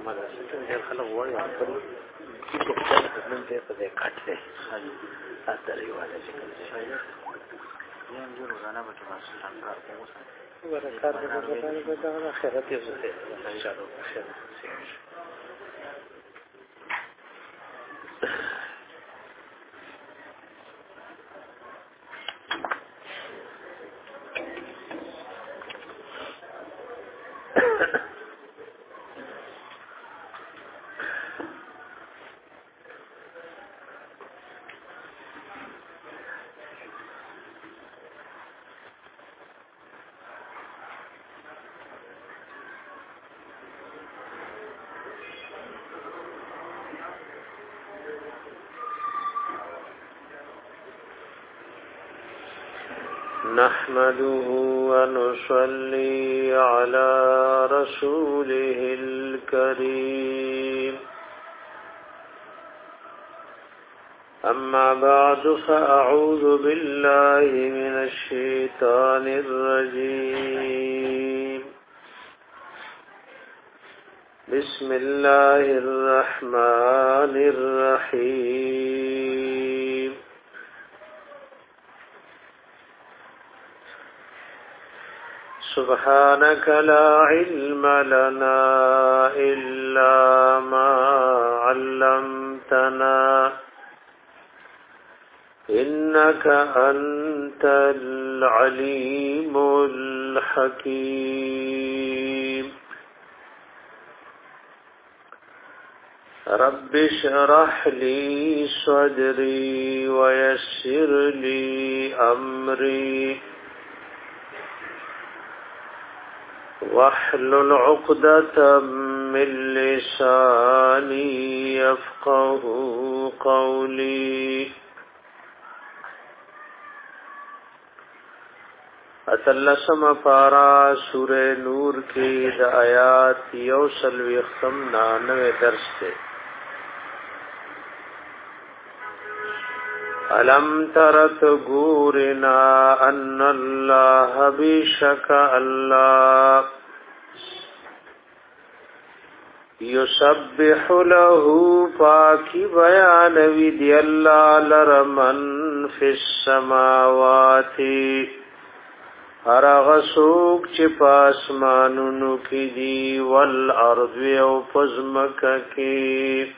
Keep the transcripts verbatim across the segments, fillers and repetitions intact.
مدرسې ته ډېر خلک وایي خپل چې څنګه خدمت دی په دې کټ دی اترې واده چې کوم دی یم جو روزانه به کې ماسو څنګه راوځي ورکات دې په دغه خیرات یې زه ان شاء الله خیر نحمده ونصلي على رسوله الكريم أما بعد فأعوذ بالله من الشيطان الرجيم بسم الله الرحمن الرحيم سبحانك لا علم لنا إلا ما علمتنا إنك أنت العليم الحكيم رب اشرح لي صدري ويسر لي أمري واحلل عقدة من لساني يفقه قولي اتلسم پارا سورہ نور کی دا آیات یوسل ویختم نانوے درس تے ألم ترت غورنا أن الله بشك الله يسبح له پاکی بیان وی الله لرمن في السماوات هر غسوک چې پاسمانونو کې دی والارض او پزمک کې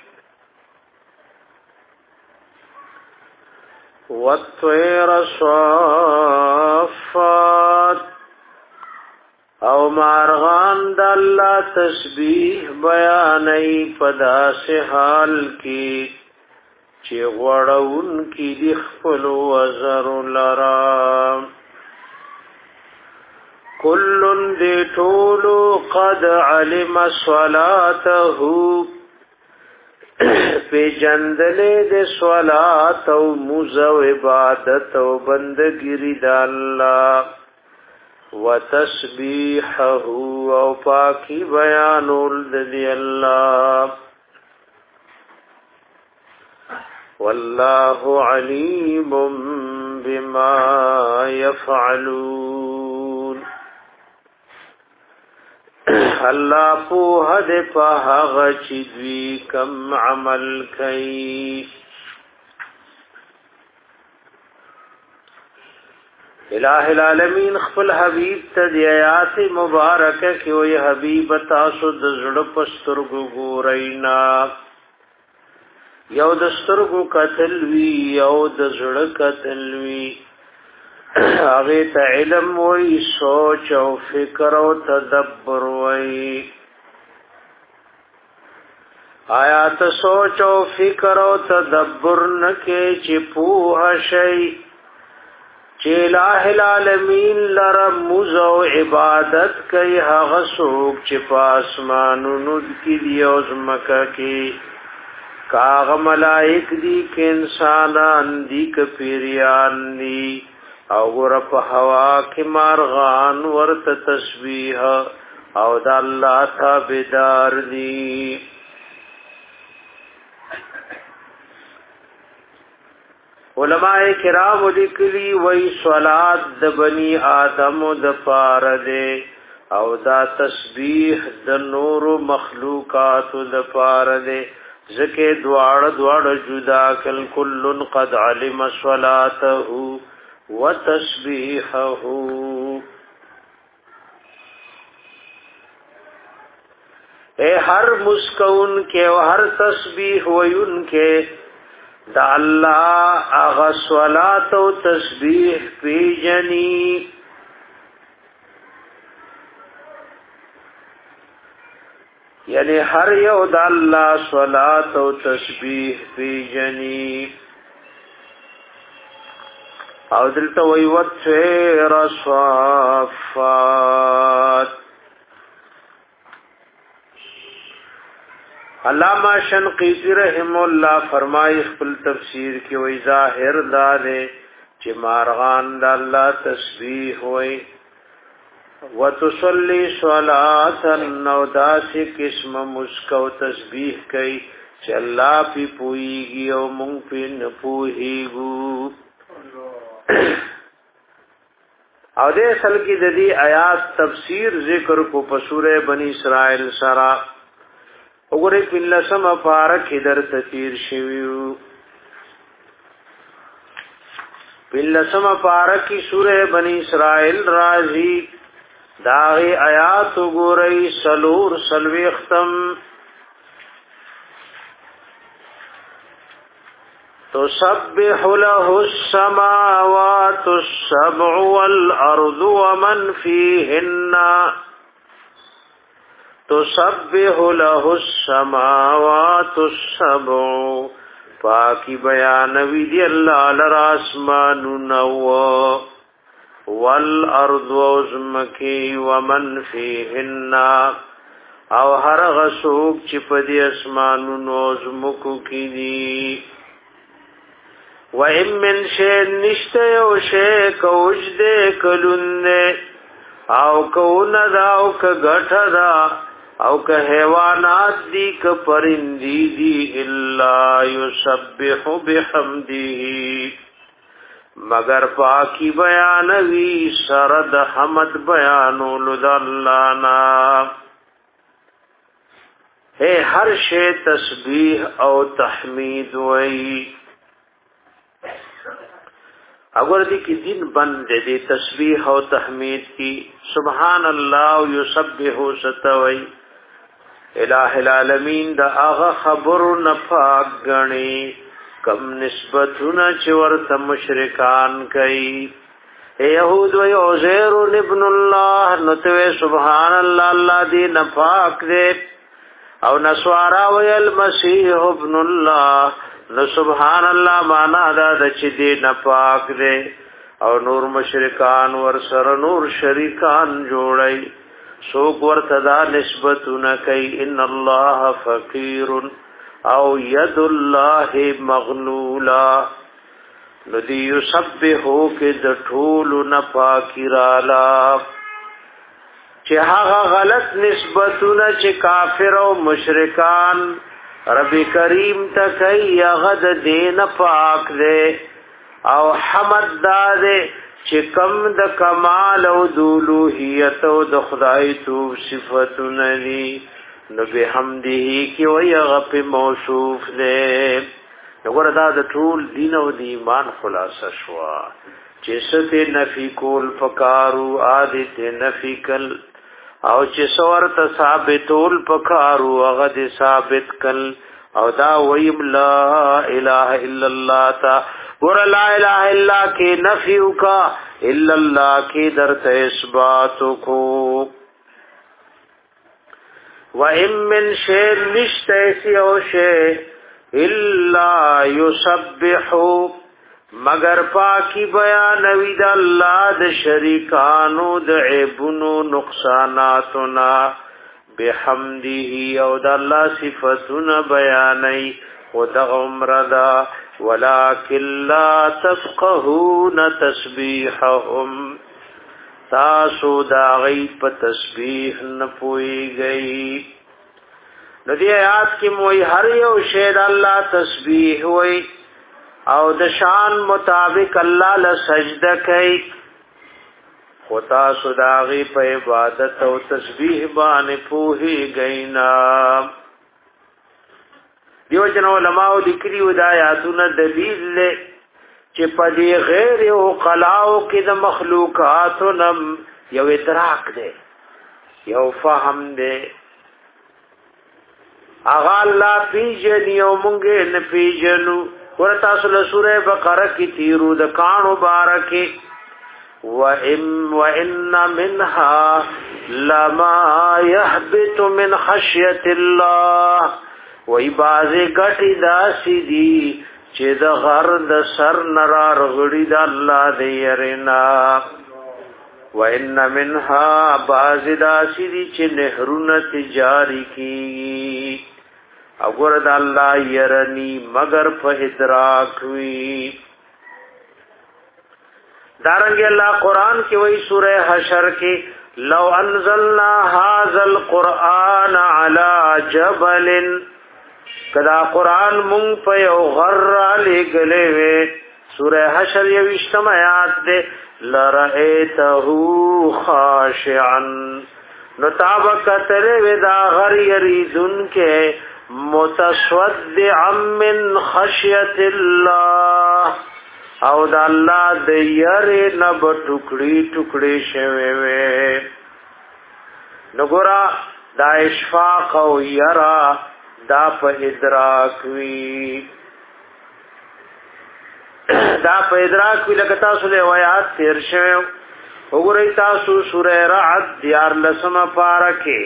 والطير صافات او مارغان د الله تسبیح بیانې پدا سے حال کی چې غړون کی د خپل وزر لرا کلن دی ټولو قد علم صلاته پی جندلے دے صلات او موزو عبادت او بندگیری دا اللہ و تسبیحه او پاکی بیانول دی اللہ واللہ علیم بما یفعلون الله په هده په هغه چې دوی کم عمل کوي الہ العالمین خپل حبیب ته د آیات مبارکه کې وي حبیب تاسو د زړه پسترګو ګورینا یو د سترګو قتل وی یو د زړه قتل وی هغه ته علم وی سوچ او فکر او تدبر وی آیا ته سوچ او فکر او تدبر نکې چې پوه شي چې الہ العالمین لره موز او عبادت کوي هغه څوک چې په اسمانونو کې دی او زمکه کې کاغ ملائک دی ک انسانان دی ک پیریان دی او ور په هوا کې مارغان ورته تسبیح او د الله تابعدار دی علماء کرام لیکلی وی صلات د بنی آدم د پاره ده او دا تسبیح د نور مخلوقات د پاره ده زکه دواړه دواړه جدا کل کلن قد علم صلاته وتسبیحه اے ہر مسکون کے و ہر تسبیح وین کے دا اللہ آغا صلاة و تسبیح پی جنی یعنی ہر یو دا اللہ صلاة و تسبیح پی جنی او دلتا ویوتفیر صافات علامہ شنقیطی رحم اللہ فرمائی خپل تفسیر کی وی ظاہر دارے چی مارغان دا اللہ تسبیح ہوئی وتصلی صلاة نو داسی قسم مسکو تسبیح کئی چی اللہ پی پوئیگی او منگ پی نپوئیگو او دے اصل کی ددی آیات تفسیر ذکر کو پسور بنی اسرائیل سرا وګورئ په لسمه پاره کې درته تیر شویو په لسمه پاره کې سوره بنی اسرائیل راځي داغه آیات وګورئ سلور سلوي ختم تسبح له السماوات السبع والارض ومن فيهن تسبح له السماوات السبع پاکی بیان وی دی اللہ لراسمان نو والارض وزمکی ومن فیهن او هر غسوک چی پدی اسمان نوزمکو کی دی و ام من شین نشتے او شیک اوجدے کلندے او کون دا او کغټ دا او که حیوانات دی که پرندی دی الا یسبح بحمده مگر پاکی بیانوی سرد حمد بیانو لدلانا ہے ہر شے تسبیح او تحمید وئی اگر دی کی دن بند دی تسبیح او تحمید کی سبحان اللہ و یسبح ستوئی الہ العالمین دا آغا خبر نفاق گنی کم نسبتنا چورت مشرکان کئی اے یہود و عزیر ابن اللہ نتوے سبحان اللہ اللہ دی نفاق دے او نسوارا و المسیح ابن اللہ نو سبحان اللہ مانا دا دچ دی نپاک دے او نور مشرکان ور سر نور شریکان جوڑی سوک ورتدا نسبتنا کئی ان اللہ فقیر او ید اللہ مغلولا ندی یسبحو کے دٹھول نپاکی رالا چه هغه غلط نسبتونه چې کافر او مشرکان رب کریم تکي غد دین پاک دے او حمد دادے چې کم د کمال او دولوهیت او د خدای تو صفاتونه دي نو به حمده کی وی غف موصوف دے وګوره دا د ټول دین او د ایمان خلاصه شوا چې ست نفی کول فکارو عادت نفی کل او چې سورت ثابتول پکارو هغه دې ثابت کل او دا ویم لا اله الا الله تا ور لا اله الا کې نفی کا الا الله کې درته اثبات کو و ام من شیء نشته او شیء الا یسبحو مگر پاکی بیان وی د الله د شریکانو د عیبونو نقصاناتنا بحمده او د الله صفاتنا بیانای خود عمر دا ولکن لا تفقهون تسبیحهم تاسو دا غی په تسبیح نه پوي گئی ندی آیات کی موئی هر یو شی د الله تسبیح وای او د شان مطابق الله له سجده کوي خدا صداغي په عبادت او تسبیح باندې پوهی غینا دیو جن علماء لیکلي ودایاتونه دلیل له چې په دې غیر او قلاو کې د مخلوقات نم یو ادراک دی یو فهم دی اغا الله پیجن یو مونږه نه پیجنو ورته سره سوره بقره کې تیرو د کانو بارکه وَإِمْ وَإِنَّ مِنْهَا لَمَا يَهْبِطُ مِنْ خَشْيَةِ اللَّهِ وَإِ بَعْضِ غَټِ داسې دي چې د غر د سر نرار غړي د الله د يرنا وَإِنَّ مِنْهَا بَعْضِ داسې دي چې نهرونه تجاری کی او ګور د الله يرني مگر په ادراک وی دارنګ الله قران کې وایي سوره حشر کې لو انزلنا هذا القرآن على جبل کدا قران مونږ په یو غر لګلې وې سوره حشر یو اشتم آیات ده لرئته خاشعا نتابکتر ودا غر یریدن کې متصدعا من خشیت الله او د الله د یری نه بټوکړي ټوکړي شوي وي نګورا دا اشفاق او یرا دا په ادراک وی دا په ادراک وی لکه تاسو له آیات تیر شوي وګورئ تاسو سوره رعد دیار لسمه پارکه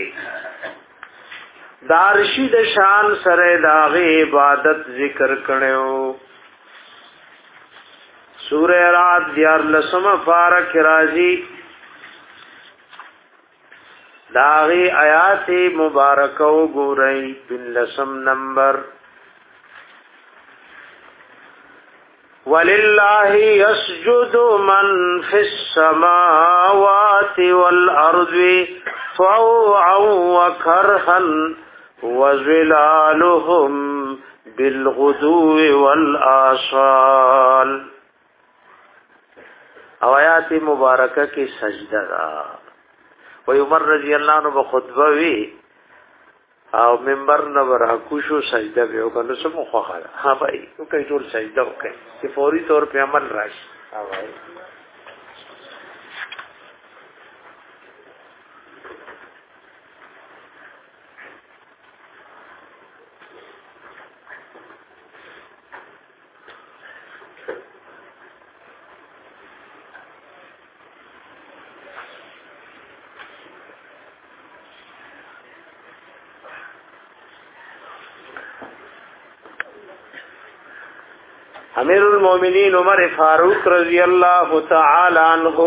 دارشی د شان سره داغه عبادت ذکر کړو سورہ رات دیار لسم فارق راضی داغی آیات مبارکو گورئی بن لسم نمبر وَلِلَّهِ يَسْجُدُ مَنْ فِي السَّمَاوَاتِ وَالْأَرْضِ طَوْعًا وَكَرْهًا وَظِلَالُهُمْ بِالْغُدُوِّ وَالْآصَالِ او آیات مبارکه کې سجده دا و عمر رضی الله عنه په خطبه وی او منبر نو راکوشو سجده به وکړو سمو خوخه ها بھائی او کوي ټول سجده وکړي چې فوري طور په عمل راشي ها بھائی امیر المومنین عمر فاروق رضی اللہ تعالی عنہ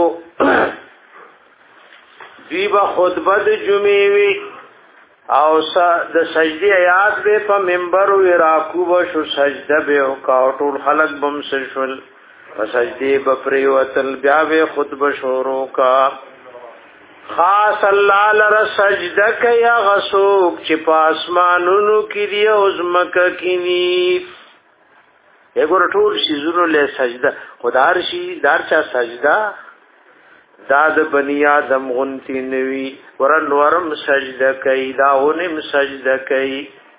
دیبا خطبه د جمعې وی او د سجدي آیات به په منبر و راکوب شو سجده به او ټول خلق بم سشل سجدي بپری وتل بیا به خطبه شروع کا خاص الله لره سجده کیا غسوک چې پاسمانونو کې دی او زمکه کې ني اګور ټول شي زونو له سجده خدار شي دار چا سجده داد بنی آدم غنتی نوی ورن ورم سجده کئی داونم سجده کئی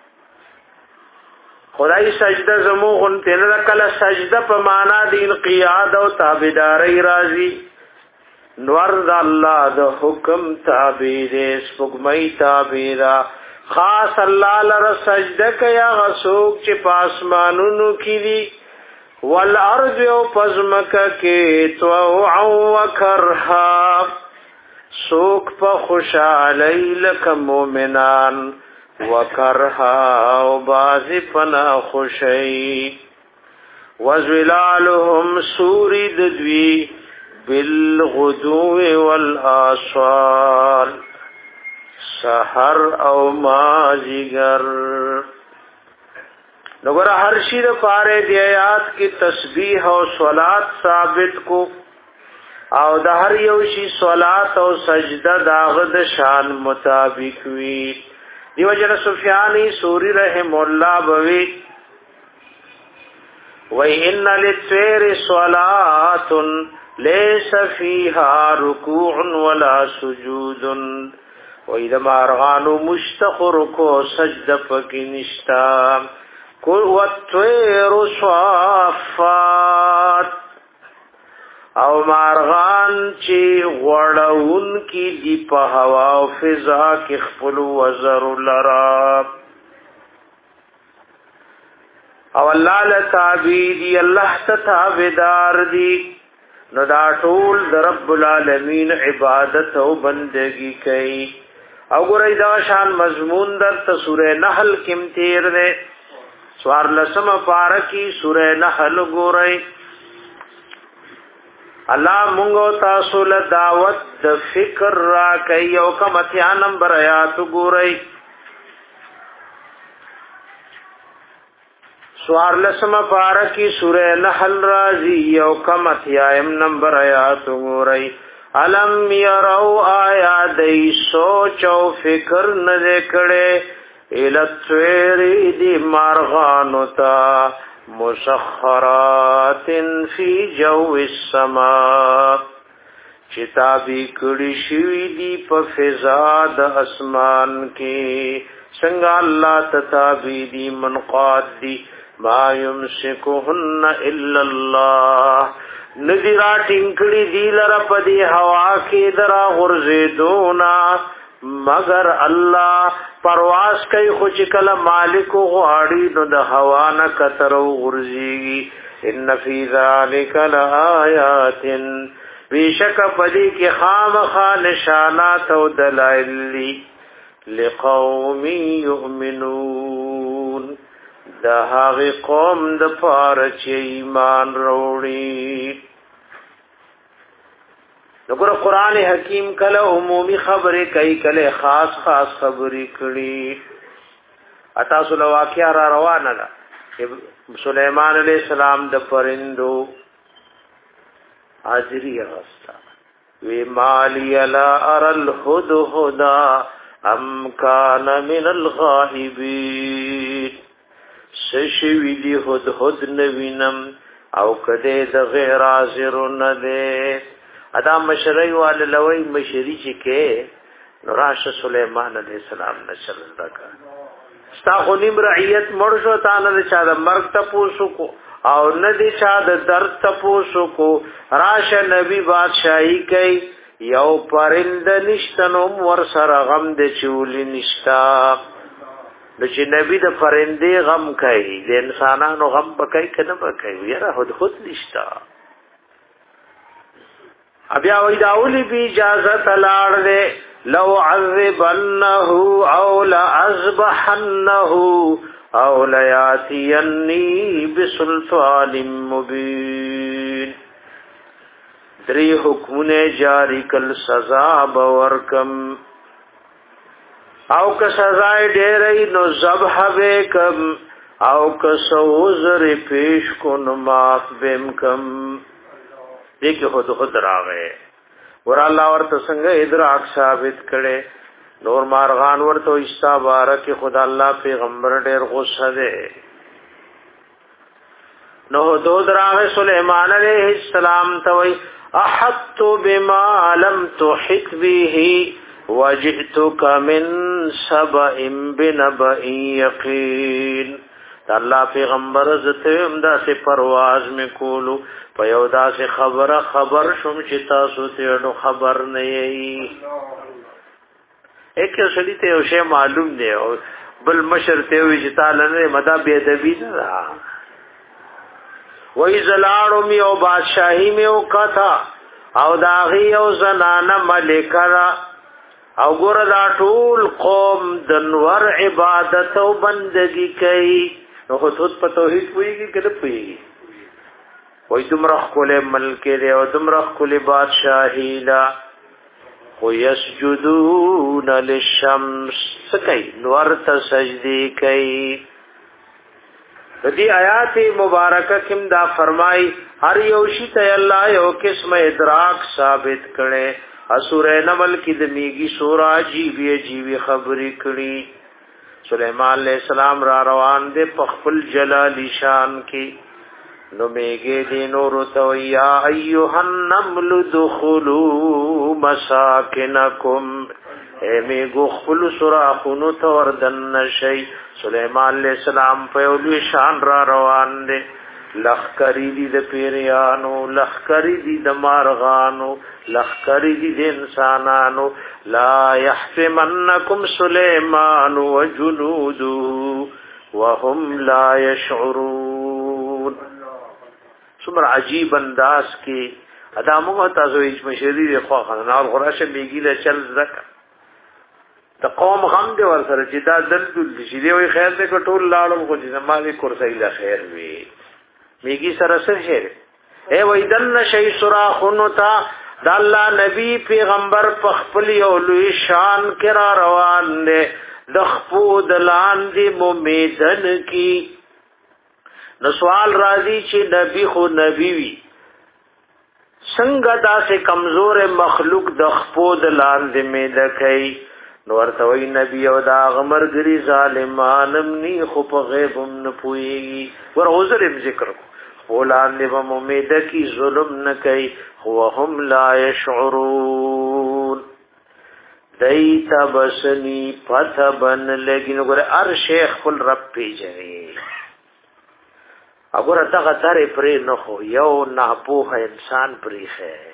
خدای سجده زمو غنتی نرکل سجده پا مانا دی انقیاد و تابداری رازی نور دا اللہ دا حکم تابیر سپگمئی تابیرہ خاص اللہ لر سجده کیا غسوک چی پاسمانونو کی دی والارض و پزمکا کی طوعا و کرها سوک پا خوشالی لکا مومنان و کرها و بازی پنا خوشی وزولالهم سوری ددوی بالغدو والآصال سحر او مازیگر نگر ہر شیر پارے دی آیات کی تسبیح او صلات ثابت کو او د هر یو شی صلات او سجده داغد شان مطابق وی دیو جن سفیانی سوری رحم الله بوی و ان للطير صلات ليس فيها ركوع ولا سجود وإذا مارغانو مشتخر کو سجد پکی نشتا والطير صافات او مارغان چې غړون کی دی په هوا او فضا کې خپل وزر لرا او الله لتعبیدی الله تتابدار دی نو دا ټول د رب العالمین عبادت او بندگی کوي او ګورې دا شان مضمون در ته سورې نحل کې تیر ده سوار لسم پارکی سورې نحل ګورې الله مونږ تاسو له دعوت د فکر را کوي او کوم اتیا نمبر آیات ګورئ سوار لسم پارکی سورہ نحل رازی او کم اتیایم نمبر آیات ګورئ علم یرو آیا دی سوچ او فکر نه کړي التویری دی مارغانو تا مسخرات فی جو السما چتابی کړي شوی دی په فضا د اسمان کې څنګه الله تتابی دی منقاد دی ما یمسکهن الا الله نذرا ټینګړي دی لره په دی هوا کې درا غرزیدونا مگر الله پرواز کوي خو چې کله مالک غواړي نو د هوا نه کترو غرزيږي ان فی ذلک لآیات بیشک پدی کې خامخا نشانات او دلائل لقوم یؤمنون دا هغه قوم د پاره چې ایمان وروړي وګوره قران حکیم کله عمومي خبره کوي کله خاص خاص خبرې کړي اتا سول واقعا را روانه ده سليمان عليه السلام د پرندو حاضری غستا وی مالی لا ار الهدهد ام کان من الغائبین سشوی دی هد هد نوینم او کده د غیر حاضر نه ده ادا مشری وال لوی مشری چې کې نوراش سليمان عليه السلام نشر زکا ستا خو نیم رعیت مړ شو تا نه چا د مرګ ته پوسو کو او نه دي چا د درد ته پوسو کو راشه نبی بادشاہي کوي یو پرند نشتنوم ور سره غم د چولی نشتا د چې نبی د پرندې غم کوي د انسانانو غم پکای کنه پکای یاره خود خود نشتا ابیا وې داولی بی اجازه تلاړ دے لو عذبنه او لأذبحنه او لياتيني بسلطان مبين دری حکمونه جاری کل سزا باورکم او که سزا ډېرې نو ذبح وکم او که سوزر پیش کو نو معاف بهم کم دیکھو خود خود راغے ور الله ورته څنګه ادراک ثابت کړي نور مارغان ورته استبارک خدا الله پیغمبر ډېر غصه ده نو دود راغه سليمان عليه السلام ته وي احط بما لم تحط به وجئتك من سبأ بنبأ يقين الله پیغمبر زته امدا سے پرواز میں کولو پیودا سے خبر خبر شم چې تاسو ته نو خبر نه یی ایک سړی ته یو شی معلوم دی او بل مشر ته وی چې تعالی نه مدا به ادبی نه وای زلاړو می او بادشاہی می او کتا او داغي او زنانه ملکرا او ګور دا ټول قوم د نور عبادت او بندگی کوي نو خود په توحید پويږي کده پويږي وای دمرخ کوله ملک دی او دمرخ کوله بادشاہی لا او یسجدون للشمس سکای نور ته سجدی کوي دې آیات مبارکه کم دا فرمای هر یو شی ته الله یو قسم ادراک ثابت کړي اسوره نمل کې د میږي سورا جیوی جیوی خبرې کړي سليمان عليه السلام را روان دي په خپل جلال شان کې نو میگه دی نور تو یا ایها النمل دخلوا مساکنکم اے میگو خپل سراخونو ته وردن نشي. سليمان عليه السلام په لوی شان را روان دي، لخکری دی د پیریانو، لخکری دی د مارغانو، لخکری دی د انسانانو. لا يحتمنکم سليمان وجنوده وهم لا يشعرون. څومره عجیب انداز کې ادمو تاسو هیڅ مشری دی خو خنه او غراشه میګی له چل زکه د قوم غم دی ور سره چې دا دل شي دی وي خیر دې کټول لاړم خو چې زمادي کرسي له خیر وي میګي سره سره شي اے وای دن شي سراخونو تا د الله نبی پیغمبر په خپل یو لوی شان کرا روان دي د خپود لاندې مومیدن کی. نو سوال راځي چې نبی خو نبی وي څنګه داسې کمزور مخلوق د خپود لاندې میده کوي. نو ورته وی نبی او دا غمرګری ظالمانم نی خو په غیب هم نه پويږي. ور عذر ذکر خولان دی و مومیده کی ظلم نه کوي خو هم لا يشعرون. دیتا بسنی پتہ بن لګین ګره ار شیخ خپل رب پیژني. اگر دغه ترې پرې نه خو یو ناپوه انسان پرې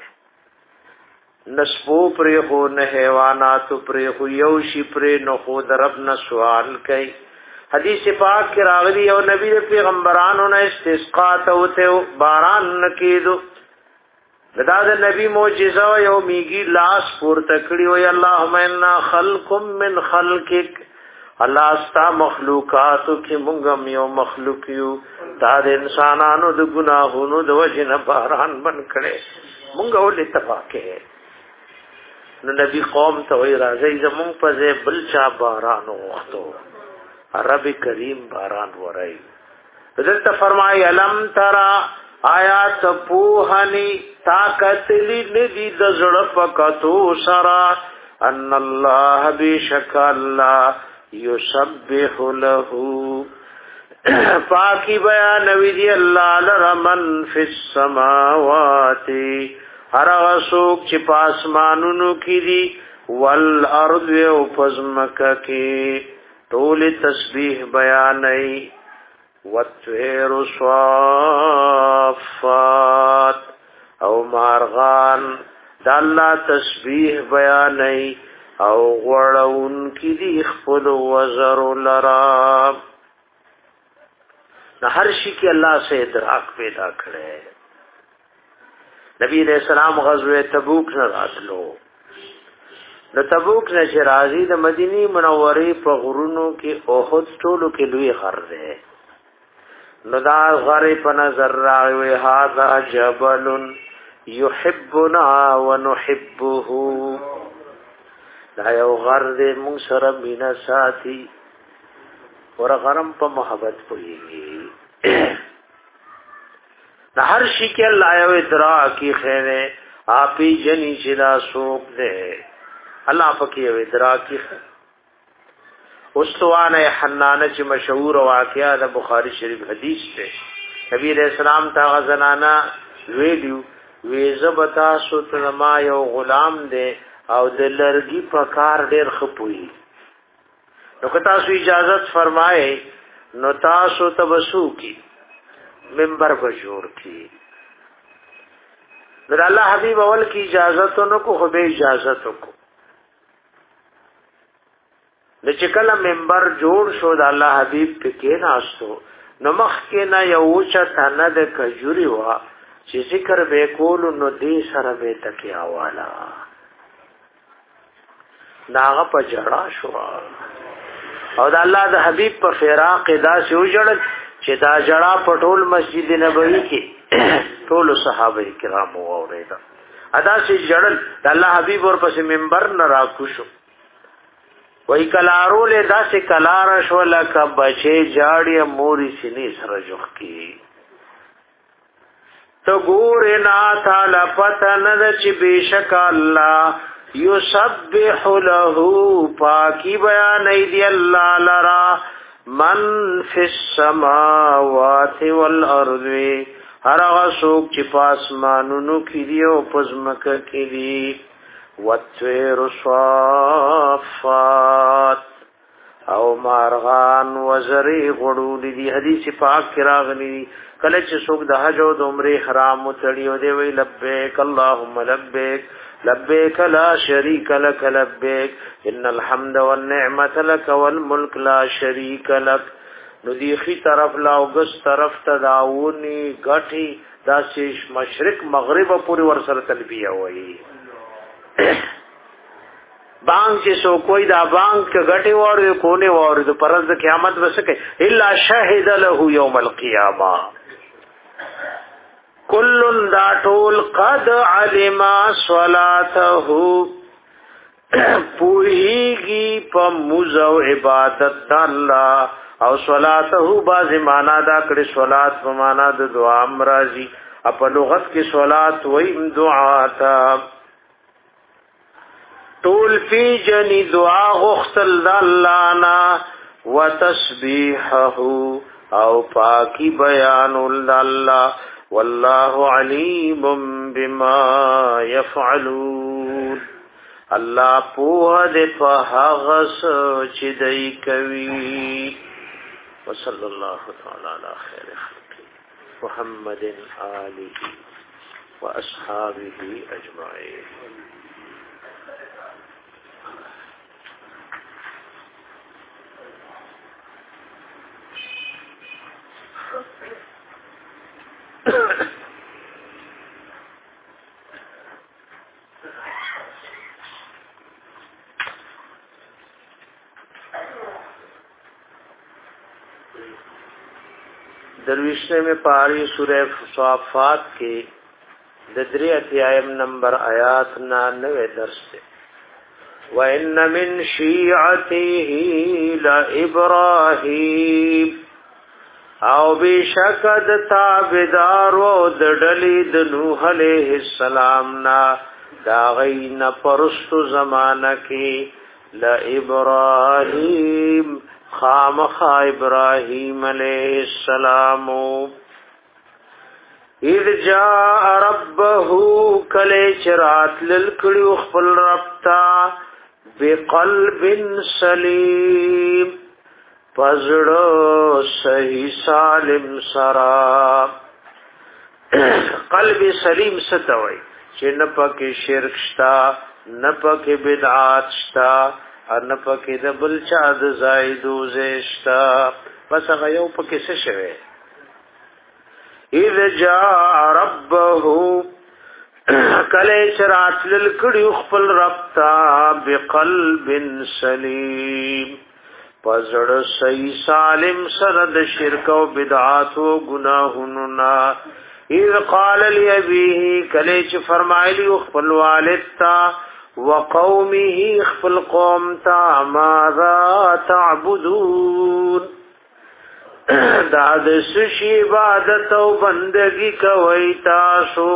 ہے نسبو پرې خو نه حیوانات پرې خو یو شي پرې نه خو د رب نه سوال کوي. حدیث پاک کې راغلی او نبی پیغمبرانو نه استسقا ته باران نکیدو. دا د نبی معجزه یو میږي لاس پورته کړی وي اللهم انا خلق من خلقک. الله استا مخلوقاتو کې مونږ یو مخلوق یو دا د انسانانو د ګناهونو د وجه نه باران بن کړي مونږ ولې تفاکه. نو نبی قوم ته وی راځي زمونږ په ځای بل چا باران وغوښتو. رب کریم باران ورای. حضرت فرمای علم ترى آیات پوهنی طاقت لی ندی د زړه پکاتو سرا ان الله بشک الله یسبح له پاکی بیان وی دی الله لرمن فی السماوات هر غسوک چې پاسمانونو کې دی والارض او پزمک کې ټول تسبیح بیانای وتیر صافات او مارغان د الله تسبیح بیانای او غړون کی دی خپل وزر لرا. نه هر شي کې الله سے ادراک پیدا کړي. نبی علیہ السلام غزوه تبوک نه راتلو. د تبوک نه چې راځي د مدینی منورې په غرونو کې اوحد ټولو کې لوی غر دی. نو دا غر په نظر راوي هاذا جبل يحبنا ونحبه. دا یو غر دې مونږ سره مینا ساتي ور غرم په محبت پويږي. د هر شي کې الله یو ادراکی خیره اپی جنی چلا سوق دې الله پکې یو ادراکی. استوانه حنانه چې مشهور واقعا د بخاری شریف حدیث ته نبی علیہ السلام تا غزنانا ویډیو وی زبتا سوت ما یو غلام دې او د لرګي په کار ډېر خپوي. نو که تاسو اجازت فرمائے نو تاسو تبسو کی منبر پر جوړ کی. در الله حبیب اول کی اجازت نو کو خو به اجازت کو. د چکل منبر جوړ شو د الله حبیب په کې ناستو نو مخ کې نه یو چا نه د کجوري وا چې ذکر به کول نو دې سره به تکیا والا داغه په جړا شو او د الله د حبیب په فراق دا شو جړل چې دا جړا په ټول مسجد نبوي کې ټول صحابه کرام اوریدا ادا سي جړل د الله حبیب ور پس منبر نه راکوشو. وای کلارو له داسې کلار شو لکه بچي جاړي موري سینې سره جوخ کی. تو ګور نه تعالی پته نه چې بشک الله یسبح له پاکی بیان ایدی اللہ لرا من فی السماوات والارض هر هغه څوک چې پاسمانونو کې دی او پزمکه کې دی وَالطَّيْرُ صَافَّاتٍ او مارغان وزری غړول دي حدیث پاک کې راغلي کله چې څوک د حج او د عمره حرام تړي او دی وی لبیک اللهم لبیک لبیک لا شریک لك لبیک ان الحمد والنعمت لك والملك لا شریک لك نو دی خي طرف لا اوګس طرف تداونی غټي داسې مشرق مغرب پورې ور سره تلبیه وایي بانگ چې سو کوئی دا بانگ ک غټي وره کونه وره د پرز د قیامت وسکه الا شهد له یوم القیامه کل دا ټول قد علم صلاته پوهیږي په موزو عبادت الله او صلاته باز معنا دا کړي صلات په معنا د دعا امراضي په لغت کې صلات وې دعا تا طول فی جنی دعا غختل دلانا وتسبیحه او پاکی بیان الله والله علیم بما يفعلون الله په دې په هغه چې دای کوي وصلی الله تعالی علی خیر خلق محمد آله واصحابه اجمعین. درویشنے میں پاری سورہ صافات کے ددری اتیائم نمبر آیات نانوے درس سے وَإِنَّ مِن شِيعَتِهِ لَإِبْرَاهِيمَ او بشکد تابدارو د ډلې د نوح علیہ السلام نا دا غین پرستو زمانہ کې ل ابراهیم خامخ ابراهیم علیہ السلام اذ جاء ربه کله چرات للکړو خپل رب تا بقلب سلیم پزړو صحیح سالم سرا قلب سلیم ستوي چې نه پکې شرک شتا نه پکې بدعات شتا ان پکې د بل چا د زائدو زشتا بس هغه یو پکې څه شوی اذ جاء ربه کله چرات للکړو خپل رب تا بقلب سلیم پزړ صحیح سالم سره د شرک او بدعات او گناهونو نا اذ قال لابيه کله چې فرمایلی خپل والد تا وقومه خپل قوم تا ماذا تعبدون دا د سشي عبادت او بندگی کوي تاسو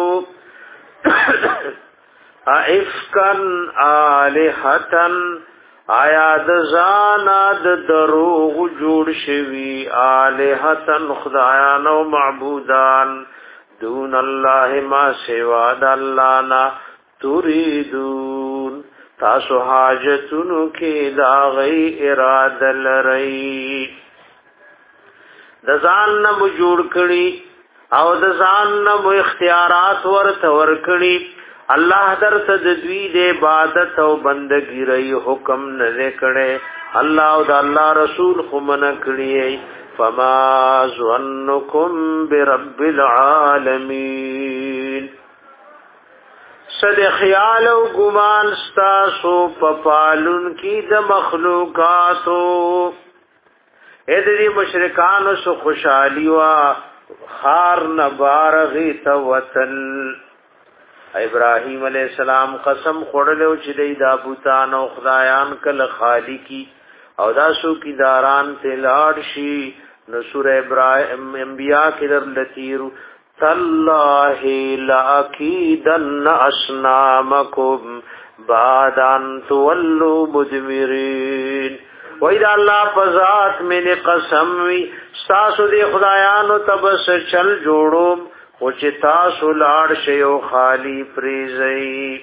افکن الہتن آیا د زانا د دروغ جوړ شوی الہتن خدایان او معبودان دون الله ما سوا د الله نا تريدون تاسو حاجتونو کې دا غي اراده لري د ځان نه جوړ کړي او د ځان نه اختیارات ورته ور کړي الله در ته د دوی د عبادت او بندګی رہی حکم نه کړي الله او د الله رسول خو من کړي فما ظنكم برب العالمین صد خیال او ګمان ستاسو په پالون کې د مخلوقاتو اې دې مشرکانو سو خوشالي وا خار نبارغي توتل ابراهيم عليه السلام قسم خورلو چې د بوتان او خدایان کله خالقي او داسو کی داران تلاړ شي نو سورہ ابراهيم انبیاء کې در لتیرو تالله لاکیدن اسنامکم بعد ان تولوا مدبرین و اذا الله فذات من قسم وی تاسو دې خدایانو تبس چل جوړو او چې تاسو لاړ شئ او خالی پریزئ.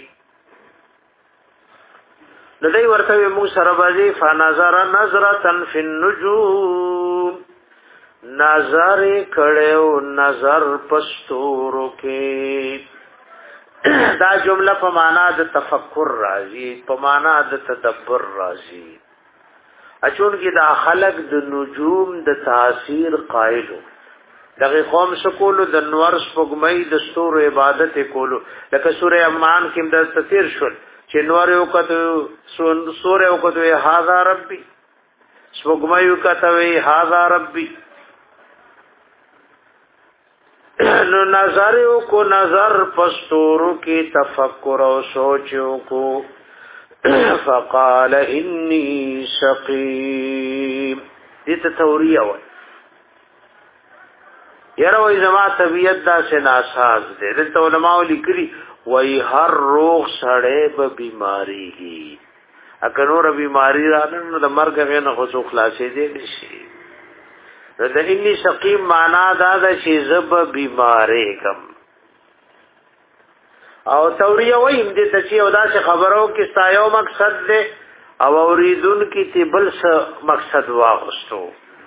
نو دوی ورته مو سره باندې فنظر نظرة فی النجوم، نظر کړو نظر پستورو کې. دا جمله په معنا د تفکر راځي، په معنا د تدبر راځي. اچون کې دا خلق د نجوم د تاثیر قائلو، دغه قوم سکولو د نور سپوږمۍ د ستورو عبادت کولو. لکه سوره امان کې د تفسیر شول چې نور یو کته سوره یو کته هاذا ربي، سپوږمۍ یو کته وی هاذا ربي. نو نظر یو کو نظر پستورو کې تفکر او سوچ یو کو. فقال انی سقیم، دې ته توریه وای یاره وای زما طبیعت دا سے ناساز دی. دلته علماء لیکلي وای هر روغ سړی به بیماری هي، اګه نور بیماری رانه نو د مرګ غنه خو څو خلاصې دی نشي. د انی سقیم معنا دا ده چې زب بیماری کم. او توریه وای دې ته چې او دا څه خبرو کې سایو مقصد دی او اوریدون کې تی بل څه مقصد واغستو.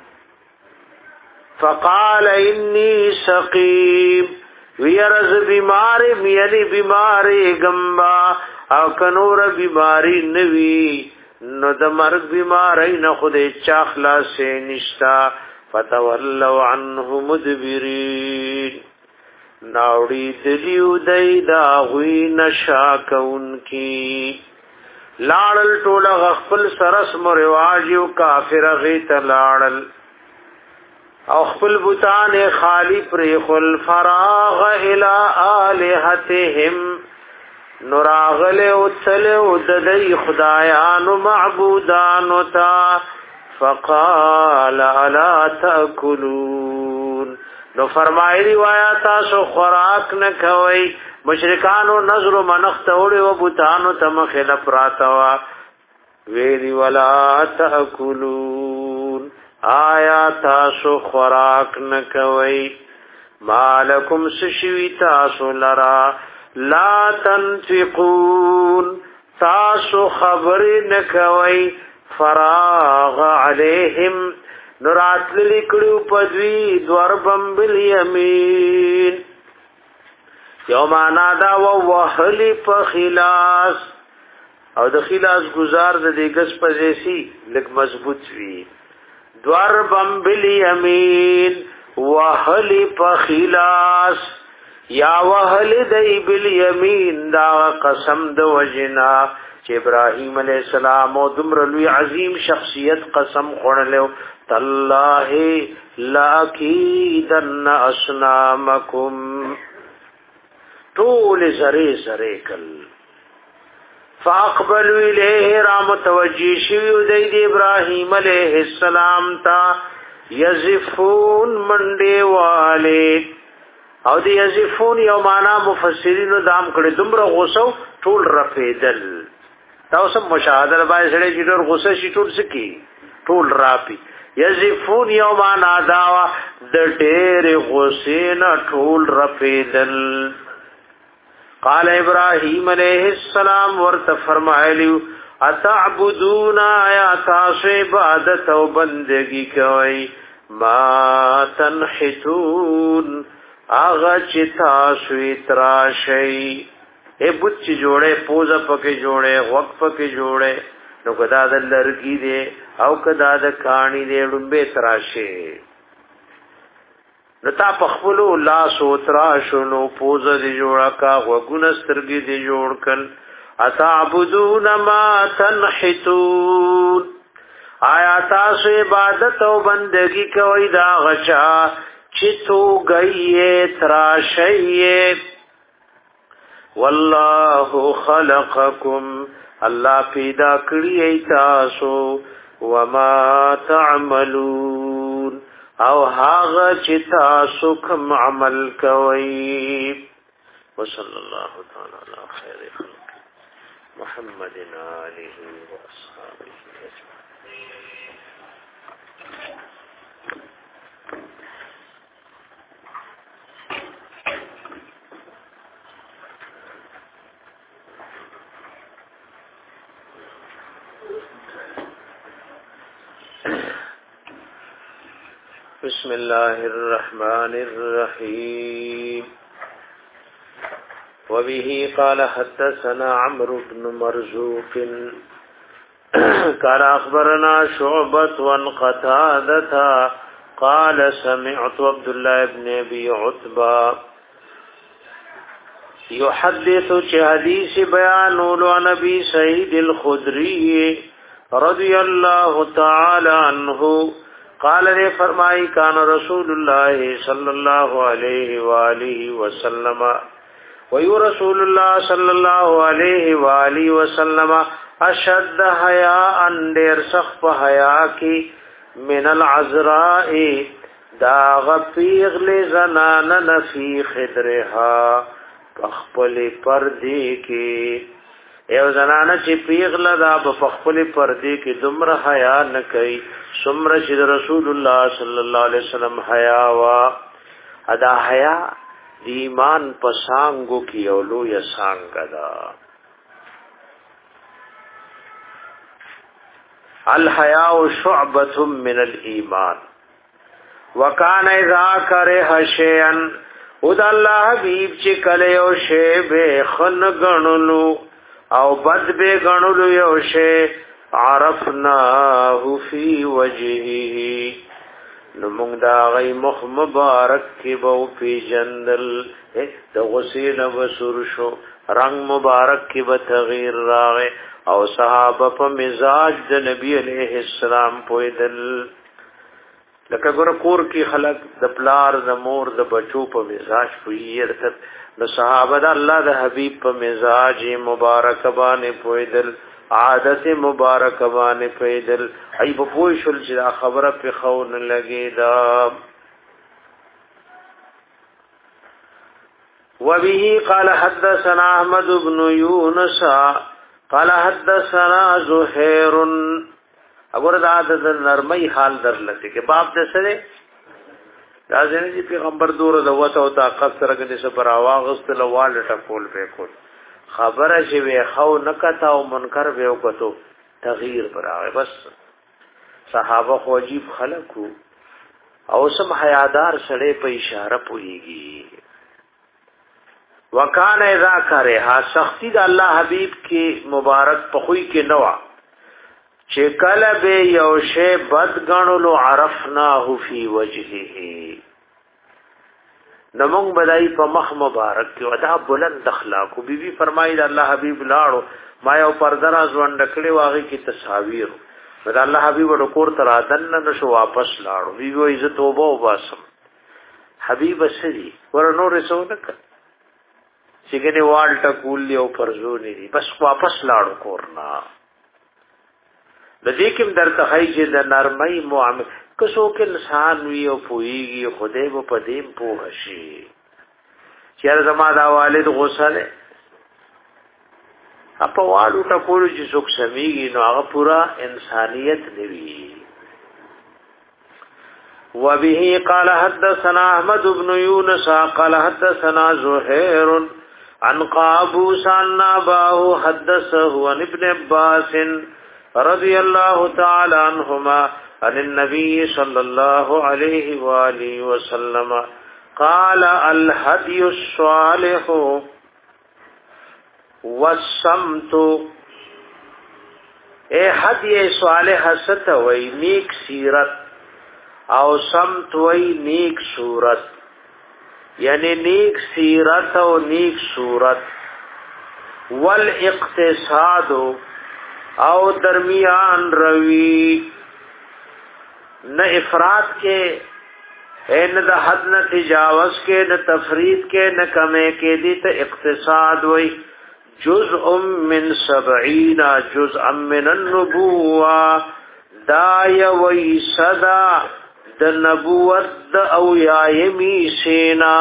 فقال انی سقیم، ویرز بیماری میلی بیماری گمبا، او کنور بیماری نوی نو د مرگ بیماری نخود چاخلا سے نشتا. فتولو عنه مدبرین، ناوڑی دلیو دی داغوی نشاکون کی. لاړل ټول غخپل سرسم رواجیو کافر غیت لاړل او خپل بوتان خالی پر خل فراغ الى آلهتهم، نراغل او تل او ددی خدایانو معبودانو تا. فقال الا تاکلون، نو فرمایي روایت تاسو خوراک نه کوي. مشرکانو نظر منخت وړي او بوتانو تمخه پراتوا ویلی ولا تاکلون، آیا تاسو خوراک نکوي. مالکم سشوی تاسو لرا لا تنفقون، تاسو خبر نکوي. فراغ علیہم، نرات لکڑو پدوی دوربم بالیمین. یومانا دا ووحلی پا خلاص، او د خلاص گزار د دیگس پزیسی لگ مضبوط وی. ضربم بالیمین، وحلی پا خلاص یا وحلی دی بالیمین، دا قسم د وجنا چې ابراهیم علیہ السلام او دمر لوی عظیم شخصیت قسم خورلو. تالله لاکیدن اصنامکم، طول زری زری کل. فاقبلوا الیه، رام توجی شویو دید ابراہیم علیہ السلام تا. یزفون منڈے والے، او دی یزفون یو مانا مفسرینو دام کڑی دمر غصو طول رفیدل. تاو سب مشاہدہ لبائی سڑے چی طول غصہ شی طول سکی طول راپی. یزفون یو مانا داوا د دیر غصین طول رفیدل. قال ابراہیم علیہ السلام ورت فرمائلیو اتعبدون، آیا تاسو عبادت او بندگی کوي. ما تنحتون، آغا چی تاسو اتراشی. اے بت چی جوڑے پوزا پکی جوڑے غوق پکی جوڑے، نو کدا دا لرگی دے او کدا دا کانی دے ڈنبے تراشے. نتا پخپلو لاس و تراشو، نو پوزا دی جوڑا کا غوگون استرگی دی جوڑ کن. اتعبدون ما تنحتون، آیا تاسو عبادت او بندگی کوي دا غچا چتو گئیے تراشیے. والله خلقکم، اللہ پیدا کړی تاسو. وما تعملون، او هاغه چې تاسو کوم عمل کوي. وصلی الله تعالی علی خیر خلق محمد آله و اصحابه اجمعین. بسم الله الرحمن الرحيم وبه قال حدثنا عمرو بن مرزوق قال اخبرنا شعبة عن قتادة قال سمعت عبد الله بن ابي عتبة يحدث حديث بيان عن ابي سعيد الخدري رضي الله تعالى عنه قال نے فرمائی کان رسول الله صلی اللہ علیہ وآلہ وسلم ویو رسول الله صلی اللہ علیہ وآلہ وسلم اشد حیاء دیر سخف حیاء کی من العذراء دا غفیغ لزنان فی خدرها پخپل پردی کی ایو زنانا چی پیغل دا بفخپل پردی کی دمر حیاء نکی سمر چی رسول اللہ صلی اللہ علیہ وسلم حیاء وا ادا حیاء دی ایمان پسانگو کی اولو یا سانگ دا الحیاء شعبت من الایمان وکان اذا کرہ شیئن او دا اللہ حبیب چی کلیو شی بے خن گنلو او بد بے گنلو یو شی عرفناه فی وجهه نمونگ دا غی مخ مبارک کی بو پی جندل دا غسین بسر شو رنگ مبارک کی بتغیر راغے او صحابہ پا مزاج دا نبی علیہ السلام پویدل لکه ګور کور کی خلق د پلار د مور د بچو په مزاج پویر تر د صحابه د الله د حبیب په مزاج مبارک باندې پویدل عادت مبارک باندې پویدل ای په پوی شل چې خبره په خون لګی دا وبه قال حدثنا احمد بن يونس قال حدثنا زهير اگر دا د نرمۍ حال در لته کې باب د سره راځي چې پیغمبر دور د وته او طاقت سره کې څه پر اواغست لوال ټکول به کول خبره چې وي خو نکتا او منکر به وکړو تغییر پر راغی بس صحابه خو عجیب خلقو او سم حیادار سره په اشاره پويږي وکانه اذا کرها سختی د الله حبیب کې مبارک پخوی کې نوا چې کله به یو شی بد غنلو عرفناه فی وجهه نمون بدای په مخ مبارک کې ودا بلند اخلاق بی بی فرمایي الله حبیب لاړو ما یو پردنا ځوان ډکړي واغې کې تصاویر دا الله حبیب ورکور تر ادن نشو واپس لاړو بی بی عزت توبه وباسم حبیب سری ور نور رسونه ک چې وال ټکول یو فرزونی دي بس واپس لاړو کورنا د دې کوم درته هي چې د نرمۍ معاملې کسو کې انسان وی او پويږي خدای په پدیم پوه شي چې زما دا والد غوسه نه اپا والو ته کول چې څوک سميږي نو هغه پورا انسانيت نوي وبه قال حدثنا احمد بن يونس قال حدثنا زهير عن قابوس عن اباه حدثه عن ابن عباس رضي الله تعالى عنهما عن النبي صلى الله عليه وآله وسلم قال الهدي الصالح والصمت اے هدی صالح ست وی نیک سیرت او صمت وی نیک صورت یعنی نیک سیرت او نیک صورت والاقتصاد او درمیان روی نہ افراد کے نہ د حد نہ تجاوز کے نہ تفرید کے نہ کمے کے دی تو اقتصاد وی جزء من سبعین جزء من النبوہ دا یوی صدا د نبوت د او یایمی سینا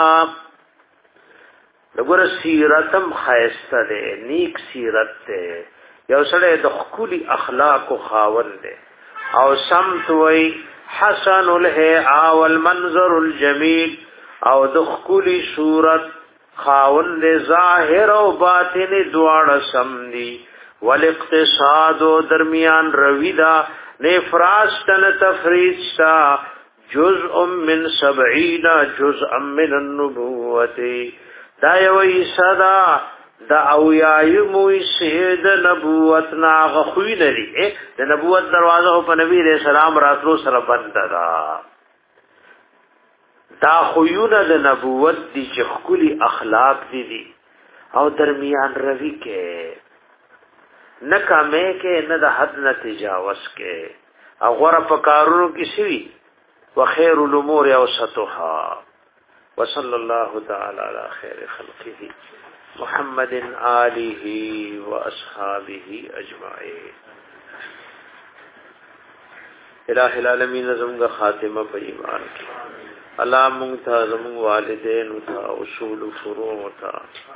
لګور سیرتم خیسته ده نیک سیرت ده یو سره د خولي اخلاق او خاوند ده او سمت وی حسن الهیئا والمنظر الجمیل او د خولي صورت خاوند ظاهر او باطن دواړه سم دي والاقتصاد درمیان رویدا نه افراس تن تفرید شتا جزء من سبعین جزء من النبوة دا یوی صدا دا اویایموی سید نبوت ناغ خوی لري د نبوت دروازه په نبی رسول سلام راتلو سره بند دا دا خویونه د نبوت دي چې خولي اخلاق دي دي او درمیان روی کې نه کمې کې نه د حد نه تجاوز کې او غره په کارونو کې شي وخير الامور اوسطها وصلى الله تعالى على خير خلقه محمد آله واصحابه اجمعين. الہ العالمین زمغه خاتمه په ایمان کې الله مونږ ته زموږ والدین او اصول فروع ته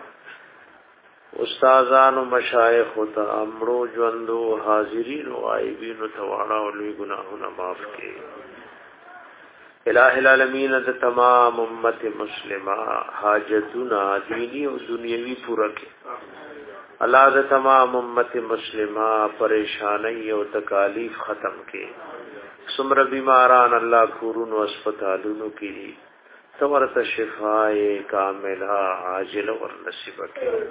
استادان او مشایخ ته امرو ژوندو حاضرین او غایبین ته واړه او لوی ګناهونه معاف کړي. الہ العالمین د تمام امت مسلمه حاجتنا دینی او دنیوی پورا کړي. الله د تمام امت مسلمه پریشانی او تکالیف ختم کړي. سمر بیماران الله کورون و اسپتالونو کې تورت شفاء کاملہ عاجل ور نصیب کړي.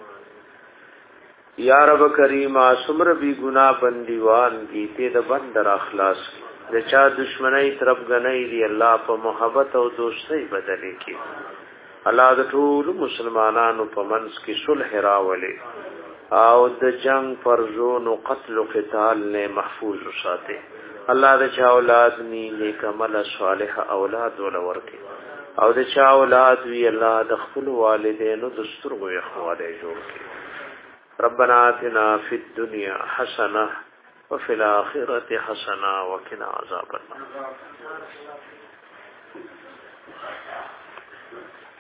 یا رب کریم سمر بی گناہ بندیوان کی ته د بندر اخلاص د چا دشمنی طرف غنی دی الله په محبت او دوستۍ بدلې کی. الله د ټول مسلمانانو په منځ کې صلح راولي او د جنگ فرزون او قتل او قتال نه محفوظ وساتي. الله د چا اولاد ني نیک عمل صالح اولاد ول ورکي او د چا اولاد وی الله د خپل والدینو د سترګو اخواله جوړ کړي. ربنا آتنا فی الدنيا حسنه وفي الآخرة حسنة وقنا عذاب النار.